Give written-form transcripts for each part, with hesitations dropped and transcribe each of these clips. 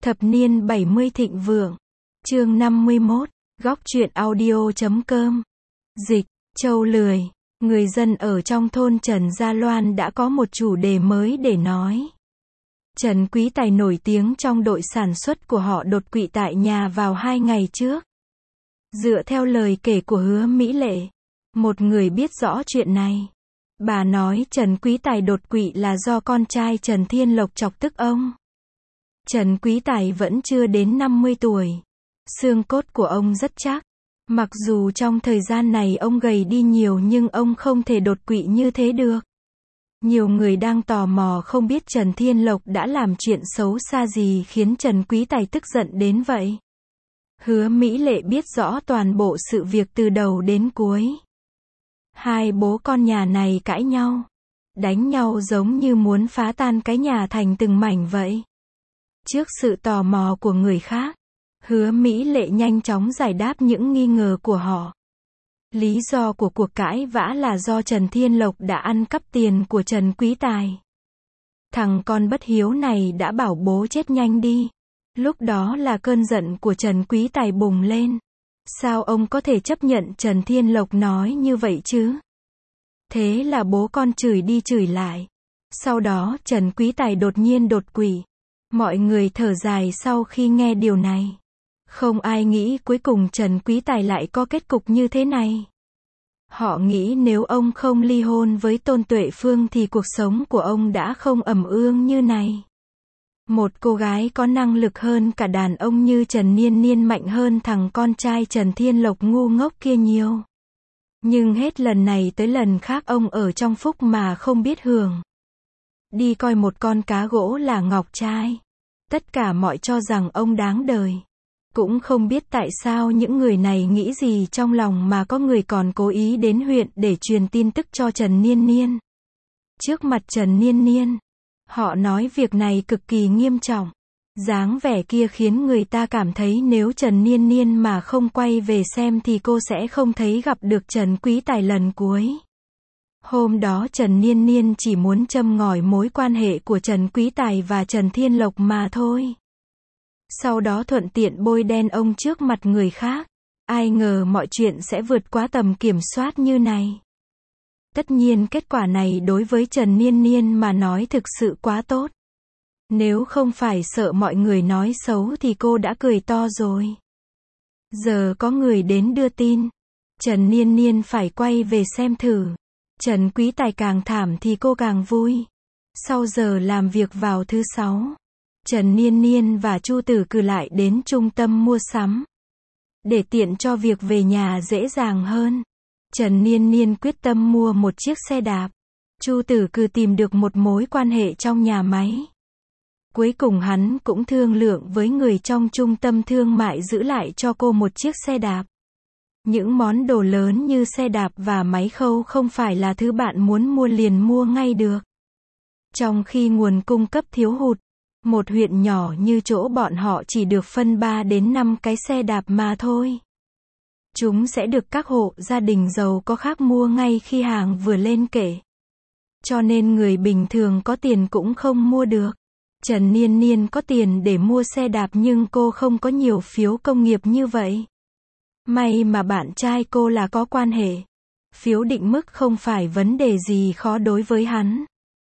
Thập niên 70 thịnh vượng. Chương 51. Góc truyện audio.com. Dịch, Châu Lười. Người dân ở trong thôn Trần Gia Loan đã có một chủ đề mới để nói. Trần Quý Tài nổi tiếng trong đội sản xuất của họ đột quỵ tại nhà vào 2 ngày trước. Dựa theo lời kể của Hứa Mỹ Lệ, một người biết rõ chuyện này, bà nói Trần Quý Tài đột quỵ là do con trai Trần Thiên Lộc chọc tức ông. Trần Quý Tài vẫn chưa đến 50 tuổi. Xương cốt của ông rất chắc. Mặc dù trong thời gian này ông gầy đi nhiều nhưng ông không thể đột quỵ như thế được. Nhiều người đang tò mò không biết Trần Thiên Lộc đã làm chuyện xấu xa gì khiến Trần Quý Tài tức giận đến vậy. Hứa Mỹ Lệ biết rõ toàn bộ sự việc từ đầu đến cuối. Hai bố con nhà này cãi nhau, đánh nhau giống như muốn phá tan cái nhà thành từng mảnh vậy. Trước sự tò mò của người khác, Hứa Mỹ Lệ nhanh chóng giải đáp những nghi ngờ của họ. Lý do của cuộc cãi vã là do Trần Thiên Lộc đã ăn cắp tiền của Trần Quý Tài. Thằng con bất hiếu này đã bảo bố chết nhanh đi. Lúc đó là cơn giận của Trần Quý Tài bùng lên. Sao ông có thể chấp nhận Trần Thiên Lộc nói như vậy chứ? Thế là bố con chửi đi chửi lại. Sau đó Trần Quý Tài đột nhiên đột quỵ. Mọi người thở dài sau khi nghe điều này. Không ai nghĩ cuối cùng Trần Quý Tài lại có kết cục như thế này. Họ nghĩ nếu ông không ly hôn với Tôn Tuệ Phương thì cuộc sống của ông đã không ẩm ương như này. Một cô gái có năng lực hơn cả đàn ông như Trần Niên Niên mạnh hơn thằng con trai Trần Thiên Lộc ngu ngốc kia nhiều. Nhưng hết lần này tới lần khác ông ở trong phúc mà không biết hưởng. Đi coi một con cá gỗ là ngọc trai. Tất cả mọi cho rằng ông đáng đời. Cũng không biết tại sao những người này nghĩ gì trong lòng mà có người còn cố ý đến huyện để truyền tin tức cho Trần Niên Niên. Trước mặt Trần Niên Niên, họ nói việc này cực kỳ nghiêm trọng. Dáng vẻ kia khiến người ta cảm thấy nếu Trần Niên Niên mà không quay về xem thì cô sẽ không thấy gặp được Trần Quý Tài lần cuối. Hôm đó Trần Niên Niên chỉ muốn châm ngòi mối quan hệ của Trần Quý Tài và Trần Thiên Lộc mà thôi. Sau đó thuận tiện bôi đen ông trước mặt người khác. Ai ngờ mọi chuyện sẽ vượt quá tầm kiểm soát như này. Tất nhiên kết quả này đối với Trần Niên Niên mà nói thực sự quá tốt. Nếu không phải sợ mọi người nói xấu thì cô đã cười to rồi. Giờ có người đến đưa tin. Trần Niên Niên phải quay về xem thử. Trần Quý Tài càng thảm thì cô càng vui. Sau giờ làm việc vào thứ 6, Trần Niên Niên và Chu Tử Cử lại đến trung tâm mua sắm. Để tiện cho việc về nhà dễ dàng hơn, Trần Niên Niên quyết tâm mua một chiếc xe đạp. Chu Tử Cử tìm được một mối quan hệ trong nhà máy. Cuối cùng hắn cũng thương lượng với người trong trung tâm thương mại giữ lại cho cô một chiếc xe đạp. Những món đồ lớn như xe đạp và máy khâu không phải là thứ bạn muốn mua liền mua ngay được. Trong khi nguồn cung cấp thiếu hụt, một huyện nhỏ như chỗ bọn họ chỉ được phân 3 đến 5 cái xe đạp mà thôi. Chúng sẽ được các hộ gia đình giàu có khác mua ngay khi hàng vừa lên kệ. Cho nên người bình thường có tiền cũng không mua được. Trần Niên Niên có tiền để mua xe đạp nhưng cô không có nhiều phiếu công nghiệp như vậy. May mà bạn trai cô là có quan hệ. Phiếu định mức không phải vấn đề gì khó đối với hắn.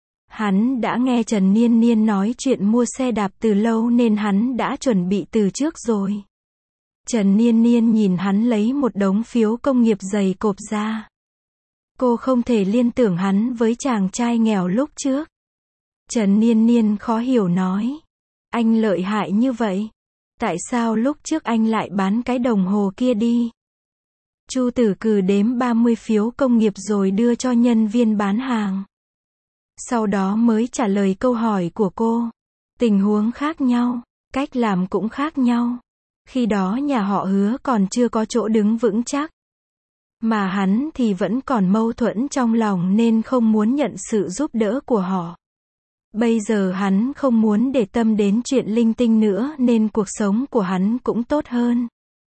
Hắn đã nghe Trần Niên Niên nói chuyện mua xe đạp từ lâu nên hắn đã chuẩn bị từ trước rồi. Trần Niên Niên nhìn hắn lấy một đống phiếu công nghiệp dày cộp ra. Cô không thể liên tưởng hắn với chàng trai nghèo lúc trước. Trần Niên Niên khó hiểu nói. Anh lợi hại như vậy. Tại sao lúc trước anh lại bán cái đồng hồ kia đi? Chu Tử Cử đếm 30 phiếu công nghiệp rồi đưa cho nhân viên bán hàng. Sau đó mới trả lời câu hỏi của cô. Tình huống khác nhau, cách làm cũng khác nhau. Khi đó nhà họ Hứa còn chưa có chỗ đứng vững chắc. Mà hắn thì vẫn còn mâu thuẫn trong lòng nên không muốn nhận sự giúp đỡ của họ. Bây giờ hắn không muốn để tâm đến chuyện linh tinh nữa nên cuộc sống của hắn cũng tốt hơn.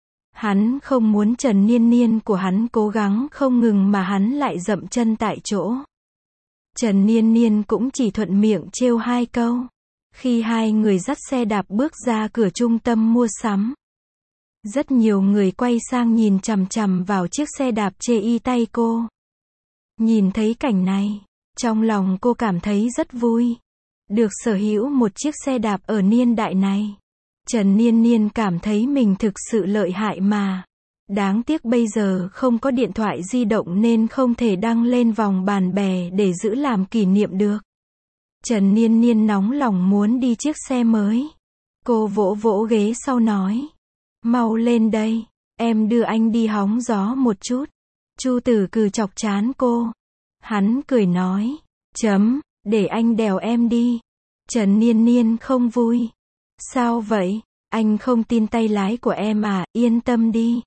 Hắn không muốn Trần Niên Niên của hắn cố gắng không ngừng mà hắn lại dậm chân tại chỗ. Trần Niên Niên cũng chỉ thuận miệng trêu 2 câu. Khi hai người dắt xe đạp bước ra cửa trung tâm mua sắm, rất nhiều người quay sang nhìn chằm chằm vào chiếc xe đạp chê y tay cô. Nhìn thấy cảnh này, trong lòng cô cảm thấy rất vui. Được sở hữu một chiếc xe đạp ở niên đại này. Trần Niên Niên cảm thấy mình thực sự lợi hại mà. Đáng tiếc bây giờ không có điện thoại di động nên không thể đăng lên vòng bạn bè để giữ làm kỷ niệm được. Trần Niên Niên nóng lòng muốn đi chiếc xe mới. Cô vỗ vỗ ghế sau nói. Mau lên đây, em đưa anh đi hóng gió một chút. Chu Tử Cừ chọc chán cô. Hắn cười nói. Để anh đèo em đi. Trần Niên Niên không vui. Sao vậy? Anh không tin tay lái của em à, yên tâm đi.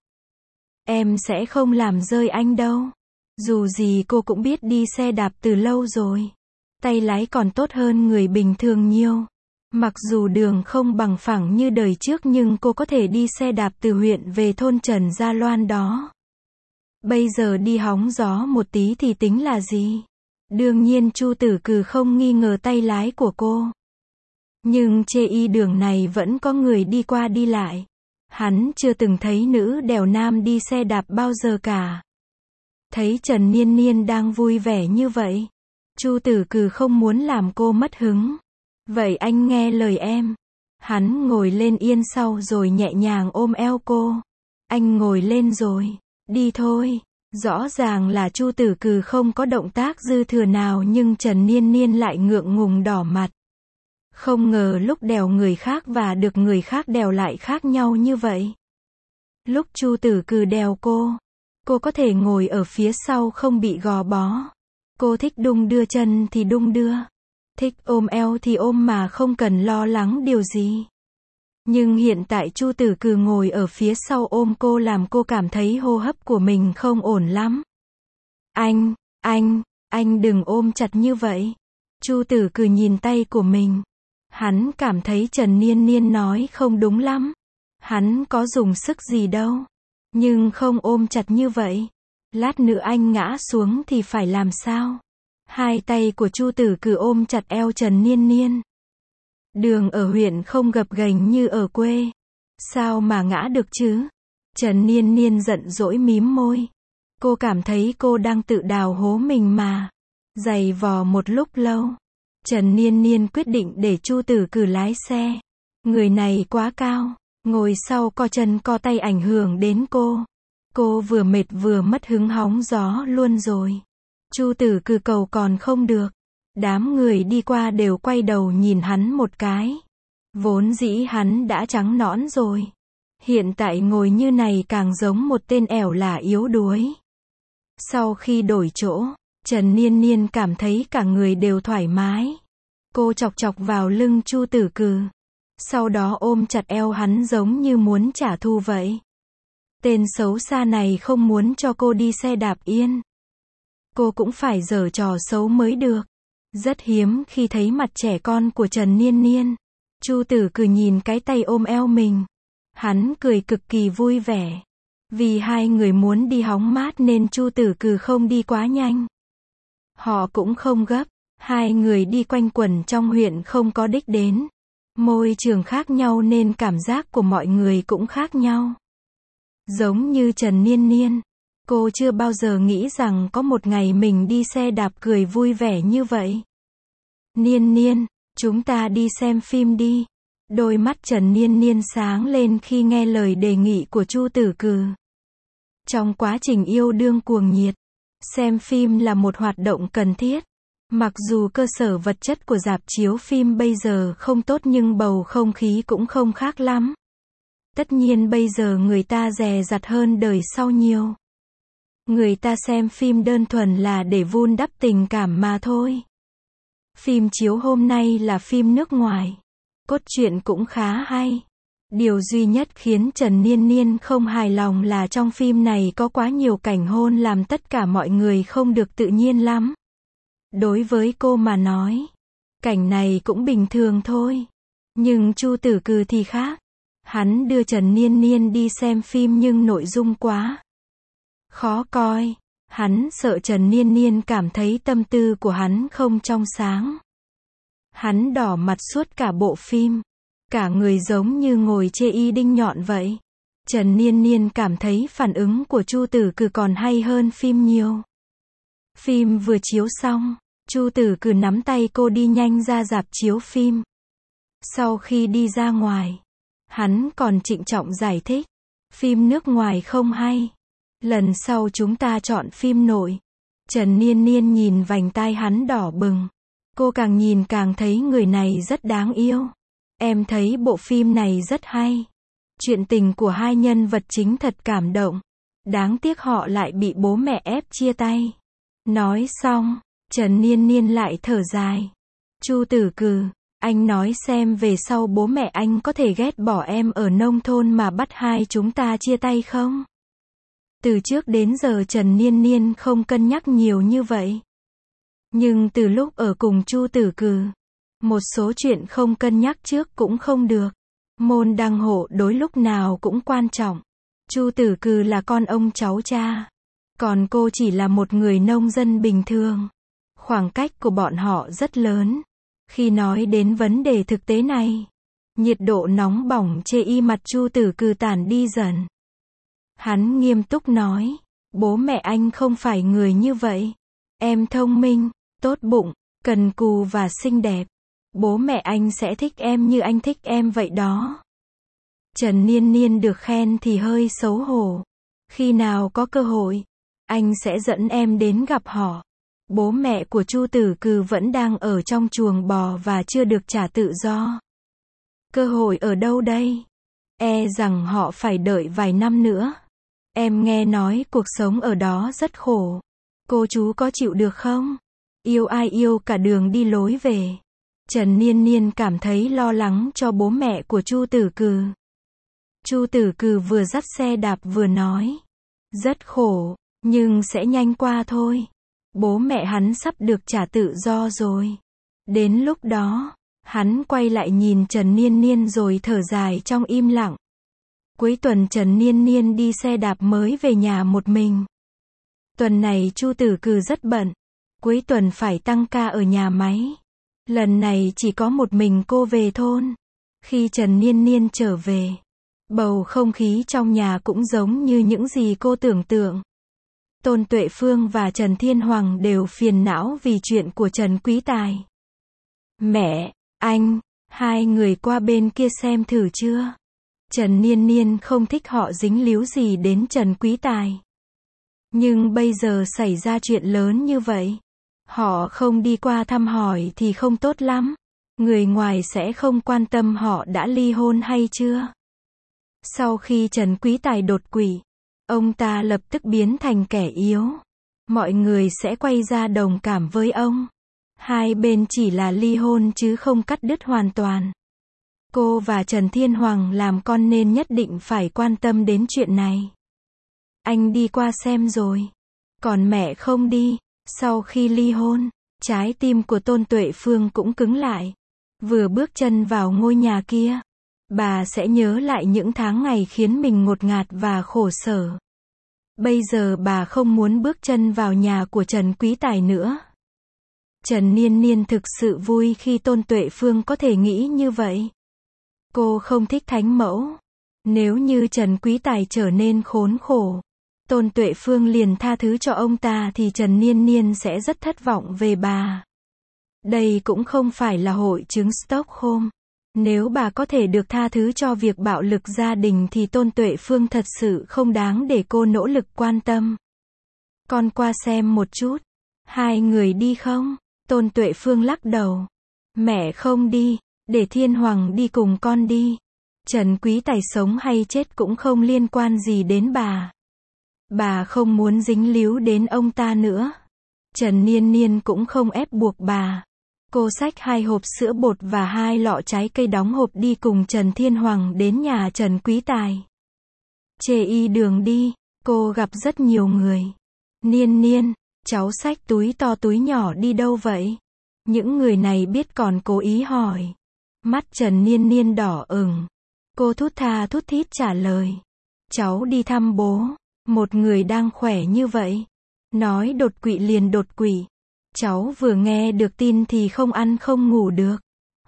Em sẽ không làm rơi anh đâu. Dù gì cô cũng biết đi xe đạp từ lâu rồi. Tay lái còn tốt hơn người bình thường nhiều. Mặc dù đường không bằng phẳng như đời trước nhưng cô có thể đi xe đạp từ huyện về thôn Trần Gia Loan đó. Bây giờ đi hóng gió một tí thì tính là gì? Đương nhiên Chu Tử Cừ không nghi ngờ tay lái của cô. Nhưng chê y đường này vẫn có người đi qua đi lại. Hắn chưa từng thấy nữ đèo nam đi xe đạp bao giờ cả. Thấy Trần Niên Niên đang vui vẻ như vậy, Chu Tử Cừ không muốn làm cô mất hứng. Vậy anh nghe lời em. Hắn ngồi lên yên sau rồi nhẹ nhàng ôm eo cô. Anh ngồi lên rồi, đi thôi. Rõ ràng là Chu Tử Cừ không có động tác dư thừa nào nhưng Trần Niên Niên lại ngượng ngùng đỏ mặt. Không ngờ lúc đèo người khác và được người khác đèo lại khác nhau như vậy. Lúc Chu Tử Cừ đèo cô có thể ngồi ở phía sau không bị gò bó. Cô thích đung đưa chân thì đung đưa. Thích ôm eo thì ôm mà không cần lo lắng điều gì. Nhưng hiện tại Chu Tử Cừ ngồi ở phía sau ôm cô làm cô cảm thấy hô hấp của mình không ổn lắm. Anh đừng ôm chặt như vậy. Chu Tử Cừ nhìn tay của mình. Hắn cảm thấy Trần Niên Niên nói không đúng lắm. Hắn có dùng sức gì đâu. Nhưng không ôm chặt như vậy. Lát nữa anh ngã xuống thì phải làm sao? Hai tay của Chu Tử Cừ ôm chặt eo Trần Niên Niên. Đường ở huyện không gập ghềnh như ở quê. Sao mà ngã được chứ? Trần Niên Niên giận dỗi mím môi. Cô cảm thấy cô đang tự đào hố mình mà. Giày vò một lúc lâu. Trần Niên Niên quyết định để Chu Tử Cừ lái xe. Người này quá cao. Ngồi sau co chân co tay ảnh hưởng đến cô. Cô vừa mệt vừa mất hứng hóng gió luôn rồi. Chu Tử Cừ cầu còn không được. Đám người đi qua đều quay đầu nhìn hắn một cái. Vốn dĩ hắn đã trắng nõn rồi. Hiện tại ngồi như này càng giống một tên ẻo lả yếu đuối. Sau khi đổi chỗ, Trần Niên Niên cảm thấy cả người đều thoải mái. Cô chọc chọc vào lưng Chu Tử Cừ. Sau đó ôm chặt eo hắn giống như muốn trả thù vậy. Tên xấu xa này không muốn cho cô đi xe đạp yên. Cô cũng phải giở trò xấu mới được. Rất hiếm khi thấy mặt trẻ con của Trần Niên Niên. Chu Tử Cừ nhìn cái tay ôm eo mình. Hắn cười cực kỳ vui vẻ. Vì hai người muốn đi hóng mát nên Chu Tử Cừ không đi quá nhanh. Họ cũng không gấp. Hai người đi quanh quẩn trong huyện không có đích đến. Môi trường khác nhau nên cảm giác của mọi người cũng khác nhau. Giống như Trần Niên Niên. Cô chưa bao giờ nghĩ rằng có một ngày mình đi xe đạp cười vui vẻ như vậy. Niên Niên, chúng ta đi xem phim đi. Đôi mắt Trần Niên Niên sáng lên khi nghe lời đề nghị của Chu Tử Cừ. Trong quá trình yêu đương cuồng nhiệt, xem phim là một hoạt động cần thiết. Mặc dù cơ sở vật chất của rạp chiếu phim bây giờ không tốt nhưng bầu không khí cũng không khác lắm. Tất nhiên bây giờ người ta dè dặt hơn đời sau nhiều. Người ta xem phim đơn thuần là để vun đắp tình cảm mà thôi. Phim chiếu hôm nay là phim nước ngoài. Cốt truyện cũng khá hay. Điều duy nhất khiến Trần Niên Niên không hài lòng là trong phim này có quá nhiều cảnh hôn làm tất cả mọi người không được tự nhiên lắm. Đối với cô mà nói, cảnh này cũng bình thường thôi. Nhưng Chu Tử Cừ thì khác. Hắn đưa Trần Niên Niên đi xem phim nhưng nội dung quá khó coi. Hắn sợ Trần Niên Niên cảm thấy tâm tư của hắn không trong sáng. Hắn đỏ mặt suốt cả bộ phim. Cả người giống như ngồi chê y đinh nhọn vậy. Trần Niên Niên cảm thấy phản ứng của Chu Tử Cừ còn hay hơn phim nhiều. Phim vừa chiếu xong, Chu Tử Cừ nắm tay cô đi nhanh ra rạp chiếu phim. Sau khi đi ra ngoài, hắn còn trịnh trọng giải thích. Phim nước ngoài không hay. Lần sau chúng ta chọn phim nội. Trần Niên Niên nhìn vành tai hắn đỏ bừng. Cô càng nhìn càng thấy người này rất đáng yêu. Em thấy bộ phim này rất hay. Chuyện tình của hai nhân vật chính thật cảm động. Đáng tiếc họ lại bị bố mẹ ép chia tay. Nói xong, Trần Niên Niên lại thở dài. Chu Tử Cừ, anh nói xem về sau bố mẹ anh có thể ghét bỏ em ở nông thôn mà bắt hai chúng ta chia tay không? Từ trước đến giờ Trần Niên Niên không cân nhắc nhiều như vậy. Nhưng từ lúc ở cùng Chu Tử Cừ, một số chuyện không cân nhắc trước cũng không được. Môn đăng hộ đối lúc nào cũng quan trọng. Chu Tử Cừ là con ông cháu cha. Còn cô chỉ là một người nông dân bình thường. Khoảng cách của bọn họ rất lớn. Khi nói đến vấn đề thực tế này, nhiệt độ nóng bỏng chê y mặt Chu Tử Cừ tản đi dần. Hắn nghiêm túc nói, bố mẹ anh không phải người như vậy. Em thông minh, tốt bụng, cần cù và xinh đẹp. Bố mẹ anh sẽ thích em như anh thích em vậy đó. Trần Niên Niên được khen thì hơi xấu hổ. Khi nào có cơ hội, anh sẽ dẫn em đến gặp họ. Bố mẹ của Chu Tử Cừ vẫn đang ở trong chuồng bò và chưa được trả tự do. Cơ hội ở đâu đây? E rằng họ phải đợi vài năm nữa. Em nghe nói cuộc sống ở đó rất khổ. Cô chú có chịu được không? Yêu ai yêu cả đường đi lối về. Trần Niên Niên cảm thấy lo lắng cho bố mẹ của Chu Tử Cừ. Chu Tử Cừ vừa dắt xe đạp vừa nói. Rất khổ, nhưng sẽ nhanh qua thôi. Bố mẹ hắn sắp được trả tự do rồi. Đến lúc đó, hắn quay lại nhìn Trần Niên Niên rồi thở dài trong im lặng. Cuối tuần Trần Niên Niên đi xe đạp mới về nhà một mình. Tuần này Chu Tử Cừ rất bận. Cuối tuần phải tăng ca ở nhà máy. Lần này chỉ có một mình cô về thôn. Khi Trần Niên Niên trở về, bầu không khí trong nhà cũng giống như những gì cô tưởng tượng. Tôn Tuệ Phương và Trần Thiên Hoàng đều phiền não vì chuyện của Trần Quý Tài. Mẹ, anh, hai người qua bên kia xem thử chưa? Trần Niên Niên không thích họ dính líu gì đến Trần Quý Tài. Nhưng bây giờ xảy ra chuyện lớn như vậy. Họ không đi qua thăm hỏi thì không tốt lắm. Người ngoài sẽ không quan tâm họ đã ly hôn hay chưa. Sau khi Trần Quý Tài đột quỵ, ông ta lập tức biến thành kẻ yếu. Mọi người sẽ quay ra đồng cảm với ông. Hai bên chỉ là ly hôn chứ không cắt đứt hoàn toàn. Cô và Trần Thiên Hoàng làm con nên nhất định phải quan tâm đến chuyện này. Anh đi qua xem rồi. Còn mẹ không đi. Sau khi ly hôn, trái tim của Tôn Tuệ Phương cũng cứng lại. Vừa bước chân vào ngôi nhà kia, bà sẽ nhớ lại những tháng ngày khiến mình ngột ngạt và khổ sở. Bây giờ bà không muốn bước chân vào nhà của Trần Quý Tài nữa. Trần Niên Niên thực sự vui khi Tôn Tuệ Phương có thể nghĩ như vậy. Cô không thích thánh mẫu. Nếu như Trần Quý Tài trở nên khốn khổ, Tôn Tuệ Phương liền tha thứ cho ông ta thì Trần Niên Niên sẽ rất thất vọng về bà. Đây cũng không phải là hội chứng Stockholm. Nếu bà có thể được tha thứ cho việc bạo lực gia đình thì Tôn Tuệ Phương thật sự không đáng để cô nỗ lực quan tâm. Con qua xem một chút. Hai người đi không? Tôn Tuệ Phương lắc đầu. Mẹ không đi, để Thiên Hoàng đi cùng con đi. Trần Quý Tài sống hay chết cũng không liên quan gì đến bà. Bà không muốn dính líu đến ông ta nữa. Trần Niên Niên cũng không ép buộc bà. Cô xách 2 hộp sữa bột và 2 lọ trái cây đóng hộp đi cùng Trần Thiên Hoàng đến nhà Trần Quý Tài. Chê y đường đi, cô gặp rất nhiều người. Niên Niên, cháu xách túi to túi nhỏ đi đâu vậy? Những người này biết còn cố ý hỏi. Mắt Trần Niên Niên đỏ ửng. Cô thút tha thút thít trả lời. Cháu đi thăm bố. Một người đang khỏe như vậy. Nói đột quỵ liền đột quỵ. Cháu vừa nghe được tin thì không ăn không ngủ được.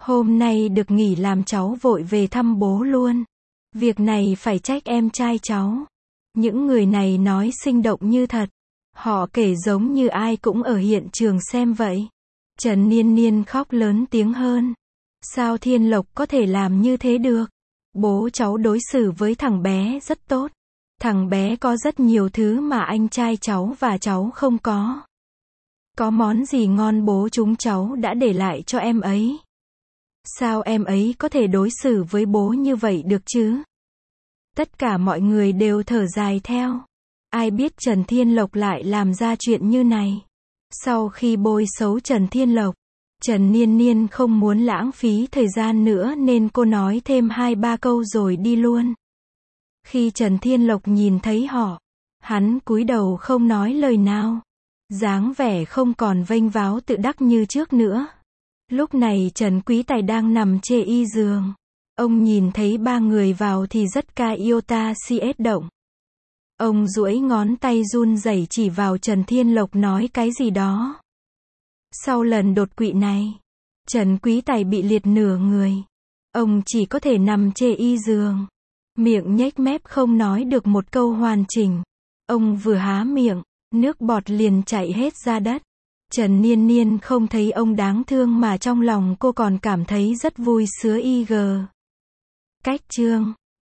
Hôm nay được nghỉ làm cháu vội về thăm bố luôn. Việc này phải trách em trai cháu. Những người này nói sinh động như thật. Họ kể giống như ai cũng ở hiện trường xem vậy. Trần Niên Niên khóc lớn tiếng hơn. Sao Thiên Lộc có thể làm như thế được? Bố cháu đối xử với thằng bé rất tốt. Thằng bé có rất nhiều thứ mà anh trai cháu và cháu không có. Có món gì ngon bố chúng cháu đã để lại cho em ấy. Sao em ấy có thể đối xử với bố như vậy được chứ? Tất cả mọi người đều thở dài theo. Ai biết Trần Thiên Lộc lại làm ra chuyện như này. Sau khi bôi xấu Trần Thiên Lộc, Trần Niên Niên không muốn lãng phí thời gian nữa nên cô nói thêm 2-3 câu rồi đi luôn. Khi Trần Thiên Lộc nhìn thấy họ, hắn cúi đầu không nói lời nào. Dáng vẻ không còn vênh váo tự đắc như trước nữa. Lúc này Trần Quý Tài đang nằm chê y giường. Ông nhìn thấy 3 người vào thì rất ca iota siết động. Ông duỗi ngón tay run rẩy chỉ vào Trần Thiên Lộc nói cái gì đó. Sau lần đột quỵ này, Trần Quý Tài bị liệt nửa người. Ông chỉ có thể nằm chê y giường. Miệng nhếch mép không nói được một câu hoàn chỉnh. Ông vừa há miệng, nước bọt liền chảy hết ra đất. Trần Niên Niên không thấy ông đáng thương mà trong lòng cô còn cảm thấy rất vui sướng. Cách chương